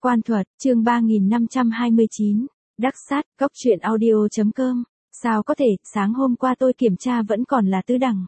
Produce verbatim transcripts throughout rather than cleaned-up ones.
Quan thuật, chương ba nghìn năm trăm hai mươi chín. Đắc sát, cốc truyện audio.com. Sao có thể, sáng hôm qua tôi kiểm tra vẫn còn là tứ đẳng.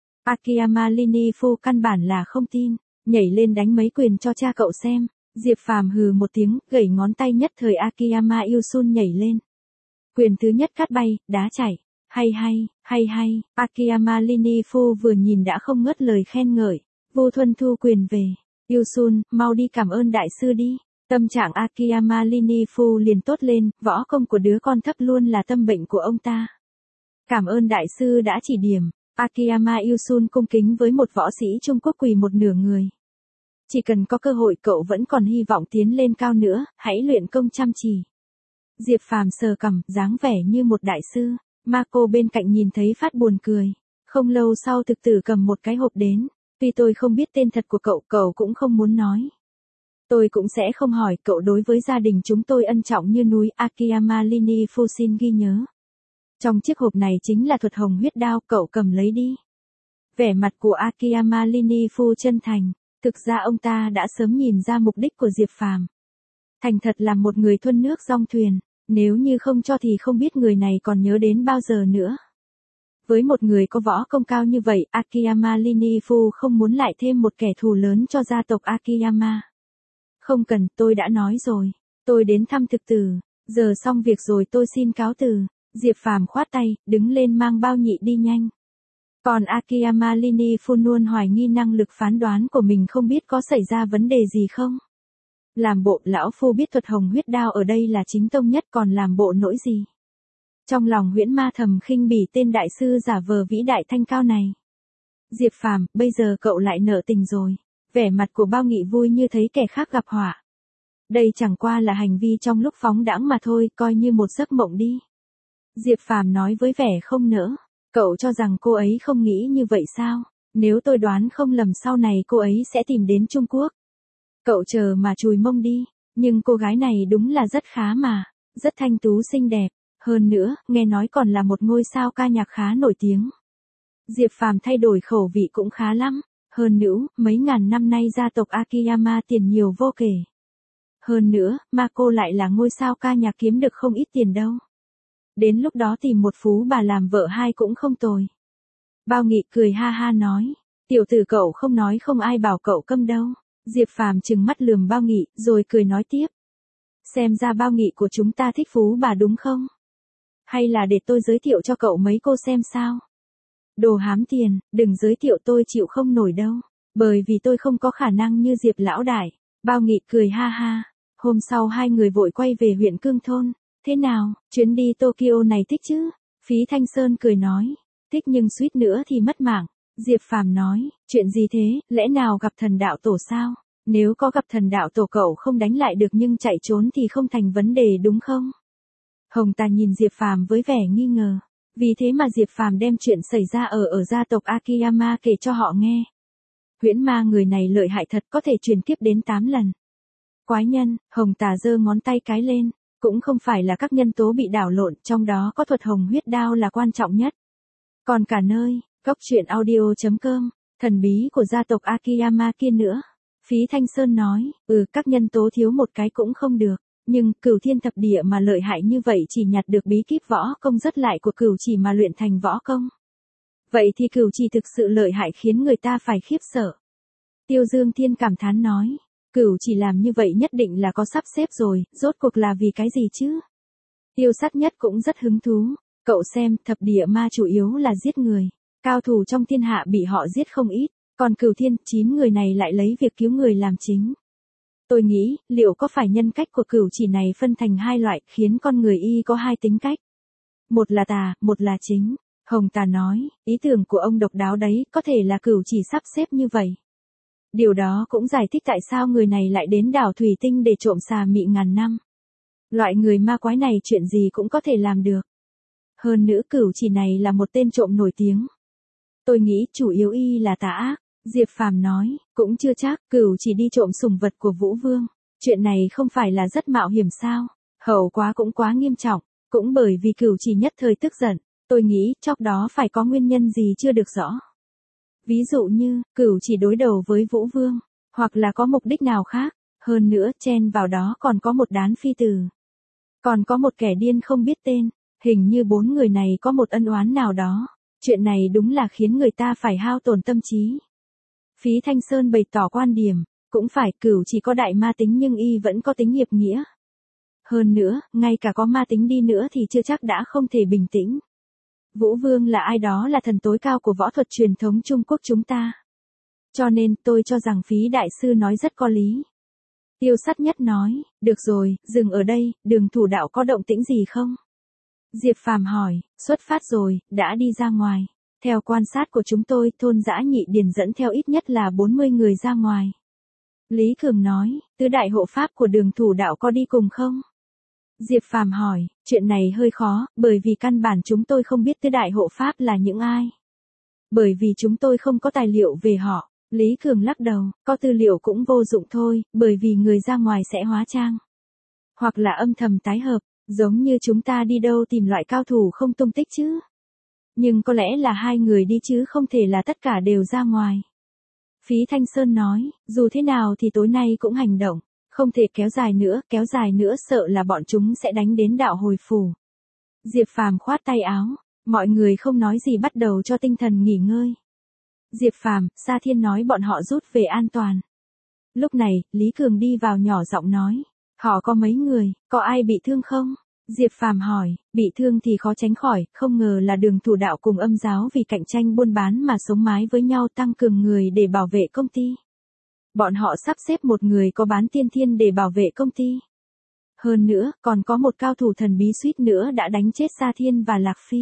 Akiyama Linifu căn bản là không tin, nhảy lên đánh mấy quyền cho cha cậu xem. Diệp Phàm hừ một tiếng, gẩy ngón tay nhất thời Akiyama Yusun nhảy lên. Quyền thứ nhất cắt bay, đá chảy. Hay hay, hay hay, Akiyama Linifu vừa nhìn đã không ngớt lời khen ngợi. Vu Thuân thu quyền về. Yusun, mau đi cảm ơn đại sư đi. Tâm trạng Akiyama Linifu liền tốt lên, võ công của đứa con thấp luôn là tâm bệnh của ông ta. Cảm ơn đại sư đã chỉ điểm. Akiyama Yusun cung kính với một võ sĩ Trung Quốc quỳ một nửa người. Chỉ cần có cơ hội cậu vẫn còn hy vọng tiến lên cao nữa, hãy luyện công chăm chỉ. Diệp Phàm sờ cằm, dáng vẻ như một đại sư. Marco bên cạnh nhìn thấy phát buồn cười. Không lâu sau thực tử cầm một cái hộp đến. Tuy tôi không biết tên thật của cậu, cậu cũng không muốn nói. Tôi cũng sẽ không hỏi, cậu đối với gia đình chúng tôi ân trọng như núi. Akiyama Linifu xin ghi nhớ. Trong chiếc hộp này chính là thuật hồng huyết đao, cậu cầm lấy đi. Vẻ mặt của Akiyama Linifu chân thành. Thực ra ông ta đã sớm nhìn ra mục đích của Diệp Phàm. Thành thật là một người thuần nước dong thuyền. Nếu như không cho thì không biết người này còn nhớ đến bao giờ nữa. Với một người có võ công cao như vậy, Akiyama Linifu không muốn lại thêm một kẻ thù lớn cho gia tộc Akiyama. Không cần, tôi đã nói rồi. Tôi đến thăm thực tử. Giờ xong việc rồi tôi xin cáo từ. Diệp Phàm khoát tay, đứng lên mang bao nhị đi nhanh. Còn Akiyama Linifu luôn hoài nghi năng lực phán đoán của mình, không biết có xảy ra vấn đề gì không. Làm bộ lão phu biết thuật hồng huyết đao ở đây là chính tông nhất, còn làm bộ nỗi gì. Trong lòng Huyễn Ma thầm khinh bỉ tên đại sư giả vờ vĩ đại thanh cao này. Diệp Phàm, bây giờ cậu lại nợ tình rồi. Vẻ mặt của Bao Nghị vui như thấy kẻ khác gặp họa. Đây chẳng qua là hành vi trong lúc phóng đãng mà thôi, coi như một giấc mộng đi. Diệp Phàm nói với vẻ không nỡ. Cậu cho rằng cô ấy không nghĩ như vậy sao? Nếu tôi đoán không lầm sau này cô ấy sẽ tìm đến Trung Quốc. Cậu chờ mà chùi mông đi. Nhưng cô gái này đúng là rất khá mà. Rất thanh tú xinh đẹp. Hơn nữa, nghe nói còn là một ngôi sao ca nhạc khá nổi tiếng. Diệp Phàm thay đổi khẩu vị cũng khá lắm. Hơn nữa, mấy ngàn năm nay gia tộc Akiyama tiền nhiều vô kể. Hơn nữa, Marco lại là ngôi sao ca nhạc kiếm được không ít tiền đâu. Đến lúc đó tìm một phú bà làm vợ hai cũng không tồi. Bao Nghị cười ha ha nói. Tiểu tử cậu không nói không ai bảo cậu câm đâu. Diệp Phàm trừng mắt lườm Bao Nghị, rồi cười nói tiếp. Xem ra Bao Nghị của chúng ta thích phú bà đúng không? Hay là để tôi giới thiệu cho cậu mấy cô xem sao? Đồ hám tiền, đừng giới thiệu, tôi chịu không nổi đâu. Bởi vì tôi không có khả năng như Diệp lão đại. Bao Nghị cười ha ha. Hôm sau hai người vội quay về huyện Cương Thôn. Thế nào, chuyến đi Tokyo này thích chứ? Phí Thanh Sơn cười nói. Thích nhưng suýt nữa thì mất mạng. Diệp Phàm nói, chuyện gì thế, lẽ nào gặp thần đạo tổ sao? Nếu có gặp thần đạo tổ cậu không đánh lại được nhưng chạy trốn thì không thành vấn đề đúng không? Hồng Tà nhìn Diệp Phàm với vẻ nghi ngờ. Vì thế mà Diệp Phàm đem chuyện xảy ra ở ở gia tộc Akiyama kể cho họ nghe. Huyễn Ma người này lợi hại thật, có thể truyền kiếp đến tám lần. Quái nhân, Hồng Tà giơ ngón tay cái lên. Cũng không phải là các nhân tố bị đảo lộn, trong đó có thuật hồng huyết đao là quan trọng nhất. Còn cả nơi, cốc truyện audio.com, thần bí của gia tộc Akiyama kia nữa. Phí Thanh Sơn nói, ừ các nhân tố thiếu một cái cũng không được. Nhưng, Cửu Thiên Thập Địa mà lợi hại như vậy chỉ nhặt được bí kíp võ công rất lại của Cửu Chỉ mà luyện thành võ công. Vậy thì Cửu Chỉ thực sự lợi hại khiến người ta phải khiếp sợ. Tiêu Dương Thiên cảm thán nói, Cửu Chỉ làm như vậy nhất định là có sắp xếp rồi, rốt cuộc là vì cái gì chứ? Tiêu Sát Nhất cũng rất hứng thú, cậu xem, thập địa ma chủ yếu là giết người. Cao thủ trong thiên hạ bị họ giết không ít, còn Cửu Thiên, chín người này lại lấy việc cứu người làm chính. Tôi nghĩ, liệu có phải nhân cách của Cửu Chỉ này phân thành hai loại, khiến con người y có hai tính cách? Một là tà, một là chính. Hồng Tà nói, ý tưởng của ông độc đáo đấy, có thể là Cửu Chỉ sắp xếp như vậy. Điều đó cũng giải thích tại sao người này lại đến đảo Thủy Tinh để trộm xà mị ngàn năm. Loại người ma quái này chuyện gì cũng có thể làm được. Hơn nữa Cửu Chỉ này là một tên trộm nổi tiếng. Tôi nghĩ chủ yếu y là tà ác. Diệp Phàm nói, cũng chưa chắc, Cửu Chỉ đi trộm sủng vật của Vũ Vương. Chuyện này không phải là rất mạo hiểm sao? Hậu quá cũng quá nghiêm trọng. Cũng bởi vì Cửu Chỉ nhất thời tức giận. Tôi nghĩ, trong đó phải có nguyên nhân gì chưa được rõ. Ví dụ như, Cửu Chỉ đối đầu với Vũ Vương. Hoặc là có mục đích nào khác. Hơn nữa, chen vào đó còn có một đám phi tử. Còn có một kẻ điên không biết tên, hình như bốn người này có một ân oán nào đó. Chuyện này đúng là khiến người ta phải hao tổn tâm trí. Phí Thanh Sơn bày tỏ quan điểm, cũng phải, Cửu chỉ có đại ma tính nhưng y vẫn có tính hiệp nghĩa. Hơn nữa, ngay cả có ma tính đi nữa thì chưa chắc đã không thể bình tĩnh. Vũ Vương là ai đó là thần tối cao của võ thuật truyền thống Trung Quốc chúng ta. Cho nên tôi cho rằng Phí đại sư nói rất có lý. Tiêu Sắt Nhất nói, được rồi, dừng ở đây, Đường thủ đạo có động tĩnh gì không? Diệp Phàm hỏi, xuất phát rồi, đã đi ra ngoài. Theo quan sát của chúng tôi, thôn Dã Nhị Điền dẫn theo ít nhất là bốn mươi người ra ngoài. Lý Cường nói, tứ đại hộ pháp của Đường thủ đạo có đi cùng không? Diệp Phàm hỏi, chuyện này hơi khó, bởi vì căn bản chúng tôi không biết tứ đại hộ pháp là những ai. Bởi vì chúng tôi không có tài liệu về họ. Lý Cường lắc đầu, có tư liệu cũng vô dụng thôi, bởi vì người ra ngoài sẽ hóa trang. Hoặc là âm thầm tái hợp, giống như chúng ta đi đâu tìm loại cao thủ không tung tích chứ. Nhưng có lẽ là hai người đi chứ không thể là tất cả đều ra ngoài. Phí Thanh Sơn nói, dù thế nào thì tối nay cũng hành động, không thể kéo dài nữa, kéo dài nữa sợ là bọn chúng sẽ đánh đến đạo hồi phủ. Diệp Phàm khoát tay áo, mọi người không nói gì bắt đầu cho tinh thần nghỉ ngơi. Diệp Phàm, Sa Thiên nói bọn họ rút về an toàn. Lúc này, Lý Cường đi vào nhỏ giọng nói, họ có mấy người, có ai bị thương không? Diệp Phàm hỏi, bị thương thì khó tránh khỏi, không ngờ là Đường thủ đạo cùng Âm giáo vì cạnh tranh buôn bán mà sống mái với nhau tăng cường người để bảo vệ công ty. Bọn họ sắp xếp một người có bán tiên thiên để bảo vệ công ty. Hơn nữa, còn có một cao thủ thần bí suýt nữa đã đánh chết Sa Thiên và Lạc Phi.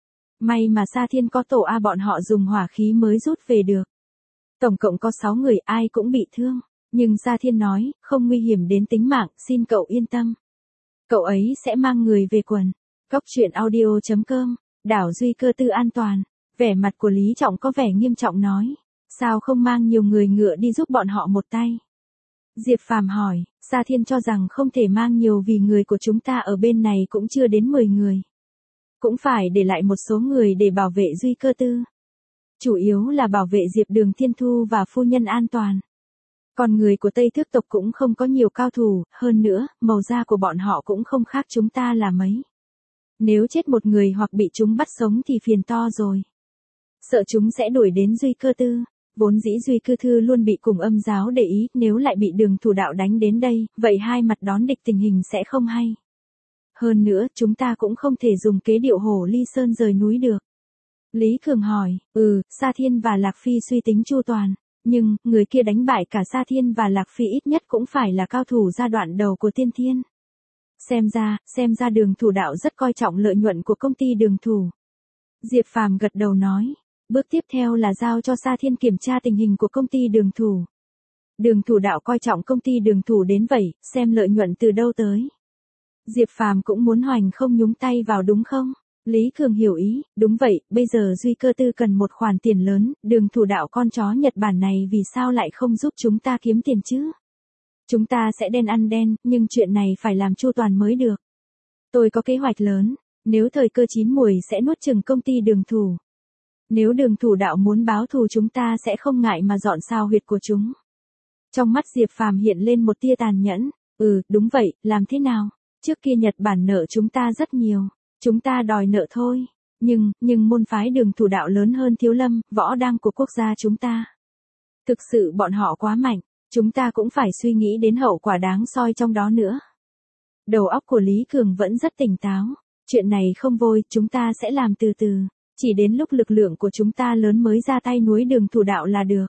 May mà Sa Thiên có tổ A bọn họ dùng hỏa khí mới rút về được. Tổng cộng có sáu người ai cũng bị thương. Nhưng Sa Thiên nói, không nguy hiểm đến tính mạng, xin cậu yên tâm. Cậu ấy sẽ mang người về quần. Góc truyện audio chấm com, đảo Duy Cơ Tư an toàn. Vẻ mặt của Lý Trọng có vẻ nghiêm trọng nói. Sao không mang nhiều người ngựa đi giúp bọn họ một tay? Diệp Phàm hỏi, Sa Thiên cho rằng không thể mang nhiều vì người của chúng ta ở bên này cũng chưa đến mười người. Cũng phải để lại một số người để bảo vệ Duy Cơ Tư. Chủ yếu là bảo vệ Diệp Đường Thiên Thu và phu nhân an toàn. Còn người của Tây Thước tộc cũng không có nhiều cao thủ, hơn nữa, màu da của bọn họ cũng không khác chúng ta là mấy. Nếu chết một người hoặc bị chúng bắt sống thì phiền to rồi. Sợ chúng sẽ đuổi đến Duy Cơ Tư. Vốn dĩ Duy Cơ Thư luôn bị cùng Âm giáo để ý, nếu lại bị Đường thủ đạo đánh đến đây, vậy hai mặt đón địch tình hình sẽ không hay. Hơn nữa, chúng ta cũng không thể dùng kế điệu hổ ly sơn rời núi được. Lý Cường hỏi, ừ, Sa Thiên và Lạc Phi suy tính chu toàn. Nhưng, người kia đánh bại cả Sa Thiên và Lạc Phi ít nhất cũng phải là cao thủ giai đoạn đầu của tiên thiên. Xem ra, xem ra Đường thủ đạo rất coi trọng lợi nhuận của công ty Đường thủ. Diệp Phàm gật đầu nói, bước tiếp theo là giao cho Sa Thiên kiểm tra tình hình của công ty Đường thủ. Đường thủ đạo coi trọng công ty Đường thủ đến vậy, xem lợi nhuận từ đâu tới. Diệp Phàm cũng muốn Hoành không nhúng tay vào đúng không? Lý Cường hiểu ý, đúng vậy, bây giờ Duy Cơ Tư cần một khoản tiền lớn, Đường thủ đạo con chó Nhật Bản này vì sao lại không giúp chúng ta kiếm tiền chứ? Chúng ta sẽ đen ăn đen, nhưng chuyện này phải làm chu toàn mới được. Tôi có kế hoạch lớn, nếu thời cơ chín muồi sẽ nuốt chửng công ty Đường thủ. Nếu Đường thủ đạo muốn báo thù chúng ta sẽ không ngại mà dọn sao huyệt của chúng. Trong mắt Diệp Phàm hiện lên một tia tàn nhẫn, ừ, đúng vậy, làm thế nào? Trước kia Nhật Bản nợ chúng ta rất nhiều. Chúng ta đòi nợ thôi. Nhưng, nhưng môn phái Đường thủ đạo lớn hơn Thiếu Lâm, võ đăng của quốc gia chúng ta. Thực sự bọn họ quá mạnh. Chúng ta cũng phải suy nghĩ đến hậu quả đáng soi trong đó nữa. Đầu óc của Lý Cường vẫn rất tỉnh táo. Chuyện này không vội, chúng ta sẽ làm từ từ. Chỉ đến lúc lực lượng của chúng ta lớn mới ra tay núi Đường thủ đạo là được.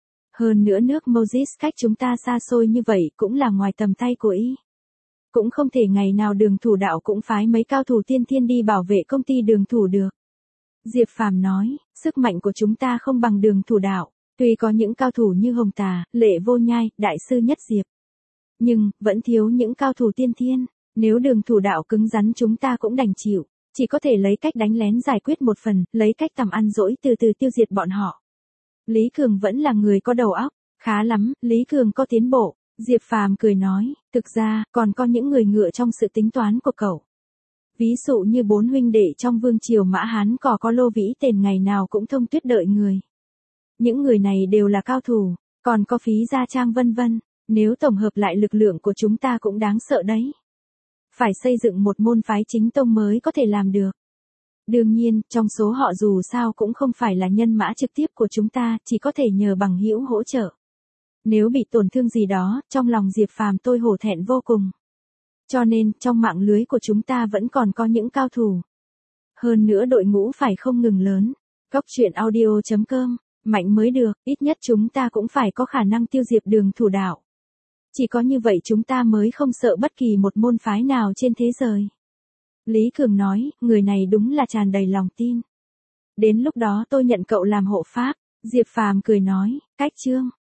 Hơn nữa nước Moses cách chúng ta xa xôi như vậy cũng là ngoài tầm tay của y. Cũng không thể ngày nào Đường thủ đạo cũng phái mấy cao thủ tiên thiên đi bảo vệ công ty Đường thủ được. Diệp Phàm nói, sức mạnh của chúng ta không bằng Đường thủ đạo, tuy có những cao thủ như Hồng Tà, Lệ Vô Nhai, Đại sư Nhất Diệp. Nhưng, vẫn thiếu những cao thủ tiên thiên, nếu Đường thủ đạo cứng rắn chúng ta cũng đành chịu, chỉ có thể lấy cách đánh lén giải quyết một phần, lấy cách tầm ăn dỗi từ từ tiêu diệt bọn họ. Lý Cường vẫn là người có đầu óc, khá lắm, Lý Cường có tiến bộ. Diệp Phàm cười nói, thực ra, còn có những người ngựa trong sự tính toán của cậu. Ví dụ như bốn huynh đệ trong vương triều Mã Hán cò có Lô Vĩ Tền ngày nào cũng thông tuyết đợi người. Những người này đều là cao thủ, còn có Phí Gia Trang vân vân. Nếu tổng hợp lại lực lượng của chúng ta cũng đáng sợ đấy. Phải xây dựng một môn phái chính tông mới có thể làm được. Đương nhiên, trong số họ dù sao cũng không phải là nhân mã trực tiếp của chúng ta, chỉ có thể nhờ bằng hữu hỗ trợ. Nếu bị tổn thương gì đó, trong lòng Diệp Phàm tôi hổ thẹn vô cùng. Cho nên, trong mạng lưới của chúng ta vẫn còn có những cao thủ. Hơn nữa đội ngũ phải không ngừng lớn. Cóc truyện audio chấm com, mạnh mới được, ít nhất chúng ta cũng phải có khả năng tiêu diệt Đường thủ đạo. Chỉ có như vậy chúng ta mới không sợ bất kỳ một môn phái nào trên thế giới. Lý Cường nói, người này đúng là tràn đầy lòng tin. Đến lúc đó tôi nhận cậu làm hộ pháp. Diệp Phàm cười nói, cách chương.